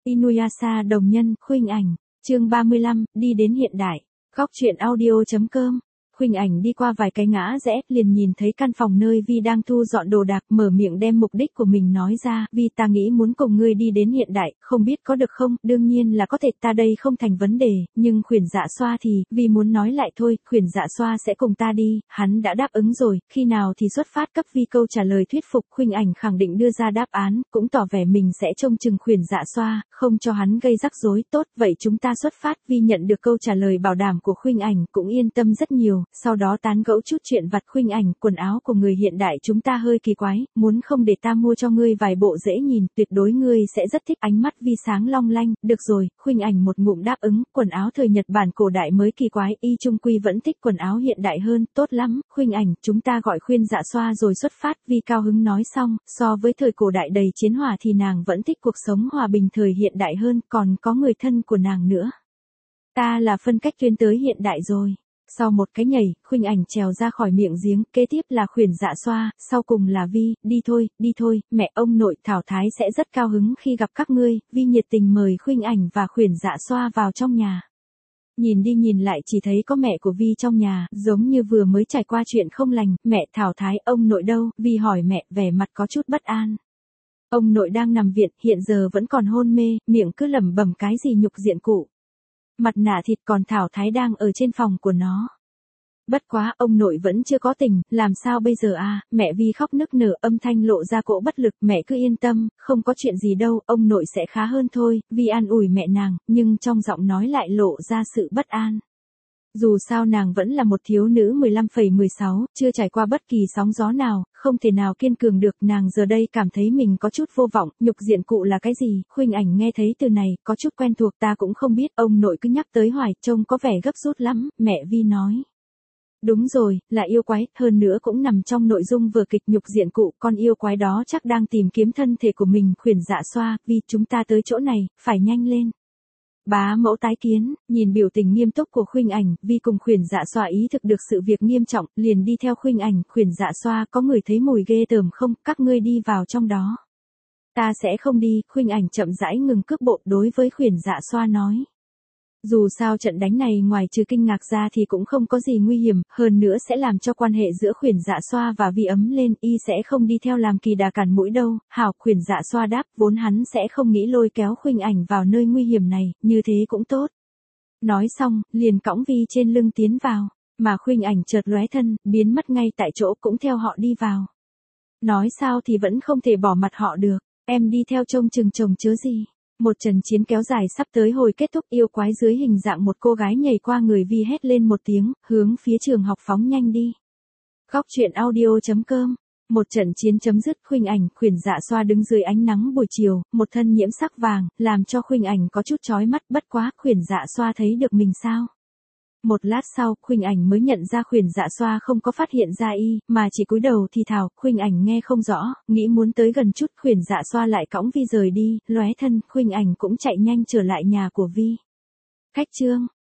Inuyasha đồng nhân, Khuynh Ảnh, chương 35, đi đến hiện đại. Góc truyện audio.com. Khuynh Ảnh đi qua vài cái ngã rẽ, liền nhìn thấy căn phòng nơi Vi đang thu dọn đồ đạc, mở miệng đem mục đích của mình nói ra. Vi, ta nghĩ muốn cùng ngươi đi đến hiện đại, không biết có được không? Đương nhiên là có thể, ta đây không thành vấn đề, nhưng Khuyển Dạ Xoa thì, Vi muốn nói lại thôi, Khuyển Dạ Xoa sẽ cùng ta đi, hắn đã đáp ứng rồi, khi nào thì xuất phát? Cấp Vi câu trả lời thuyết phục. Khuynh Ảnh khẳng định đưa ra đáp án, cũng tỏ vẻ mình sẽ trông chừng Khuyển Dạ Xoa, không cho hắn gây rắc rối. Tốt, vậy chúng ta xuất phát. Vi nhận được câu trả lời bảo đảm của Khuynh Ảnh, cũng yên tâm rất nhiều. Sau đó tán gẫu chút chuyện vặt. Khuynh Ảnh, quần áo của người hiện đại chúng ta hơi kỳ quái, muốn không để ta mua cho ngươi vài bộ dễ nhìn, tuyệt đối ngươi sẽ rất thích. Ánh mắt Vi sáng long lanh. Được rồi, Khuynh Ảnh một ngụm đáp ứng, quần áo thời Nhật Bản cổ đại mới kỳ quái, y trung quy vẫn thích quần áo hiện đại hơn. Tốt lắm, Khuynh Ảnh, chúng ta gọi Khuyên Dạ Xoa rồi xuất phát. Vi cao hứng nói xong, so với thời cổ đại đầy chiến hỏa thì nàng vẫn thích cuộc sống hòa bình thời hiện đại hơn, còn có người thân của nàng nữa. Ta là phân cách tuyến tới hiện đại rồi. Sau một cái nhảy, Khuynh Ảnh trèo ra khỏi miệng giếng, kế tiếp là Khuyển Dạ Xoa, sau cùng là Vi. Đi thôi, mẹ ông nội Thảo Thái sẽ rất cao hứng khi gặp các ngươi. Vi nhiệt tình mời Khuynh Ảnh và Khuyển Dạ Xoa vào trong nhà. Nhìn đi nhìn lại chỉ thấy có mẹ của Vi trong nhà, giống như vừa mới trải qua chuyện không lành. Mẹ Thảo Thái, ông nội đâu? Vi hỏi mẹ, vẻ mặt có chút bất an. Ông nội đang nằm viện, hiện giờ vẫn còn hôn mê, miệng cứ lẩm bẩm cái gì nhục diện cụ. Mặt nạ thịt, còn Thảo Thái đang ở trên phòng của nó. Bất quá, ông nội vẫn chưa có tỉnh, làm sao bây giờ à? Mẹ Vi khóc nức nở, âm thanh lộ ra cỗ bất lực. Mẹ cứ yên tâm, không có chuyện gì đâu, ông nội sẽ khá hơn thôi. Vi an ủi mẹ nàng, nhưng trong giọng nói lại lộ ra sự bất an. Dù sao nàng vẫn là một thiếu nữ 15,16, chưa trải qua bất kỳ sóng gió nào, không thể nào kiên cường được. Nàng giờ đây cảm thấy mình có chút vô vọng. Nhục diện cụ là cái gì? Khuynh Ảnh nghe thấy từ này, có chút quen thuộc. Ta cũng không biết, ông nội cứ nhắc tới hoài, trông có vẻ gấp rút lắm. Mẹ Vi nói. Đúng rồi, là yêu quái, hơn nữa cũng nằm trong nội dung vở kịch Nhục Diện Cụ. Con yêu quái đó chắc đang tìm kiếm thân thể của mình. Khuyển Dạ Xoa, Vi, chúng ta tới chỗ này, phải nhanh lên. Bá mẫu tái kiến. Nhìn biểu tình nghiêm túc của Khuynh Ảnh, Vi cùng Khuyển Dạ Xoa ý thức được sự việc nghiêm trọng, liền đi theo Khuynh Ảnh. Khuyển Dạ Xoa, có người thấy mùi ghê tởm không? Các ngươi đi vào trong đó. Ta sẽ không đi. Khuynh Ảnh chậm rãi ngừng cước bộ, đối với Khuyển Dạ Xoa nói. Dù sao trận đánh này ngoài trừ kinh ngạc ra thì cũng không có gì nguy hiểm, hơn nữa sẽ làm cho quan hệ giữa Khuyển Dạ Xoa và Vi ấm lên. Y sẽ không đi theo làm kỳ đà cản mũi đâu. Hảo. Khuyển Dạ Xoa đáp, vốn hắn sẽ không nghĩ lôi kéo Khuynh Ảnh vào nơi nguy hiểm này, như thế cũng tốt. Nói xong, liền cõng Vi trên lưng tiến vào, mà Khuynh Ảnh chợt lóe thân, biến mất ngay tại chỗ, cũng theo họ đi vào. Nói sao thì vẫn không thể bỏ mặt họ được. Em đi theo trông chừng chồng chớ gì. Một trận chiến kéo dài sắp tới hồi kết thúc. Yêu quái dưới hình dạng một cô gái nhảy qua người Vi, hét lên một tiếng, hướng phía trường học phóng nhanh đi. Góc truyện audio.com. Một trận chiến chấm dứt. Khuynh Ảnh, Khuyển Dạ Xoa đứng dưới ánh nắng buổi chiều, một thân nhiễm sắc vàng, làm cho Khuynh Ảnh có chút chói mắt. Bất quá, Khuyển Dạ Xoa thấy được mình sao? Một lát sau, Khuynh Ảnh mới nhận ra Khuyển Dạ Xoa không có phát hiện ra y, mà chỉ cúi đầu thì thào. Khuynh Ảnh nghe không rõ, nghĩ muốn tới gần chút. Khuyển Dạ Xoa lại cõng Vi rời đi, lóe thân. Khuynh Ảnh cũng chạy nhanh trở lại nhà của Vi. Khách trương.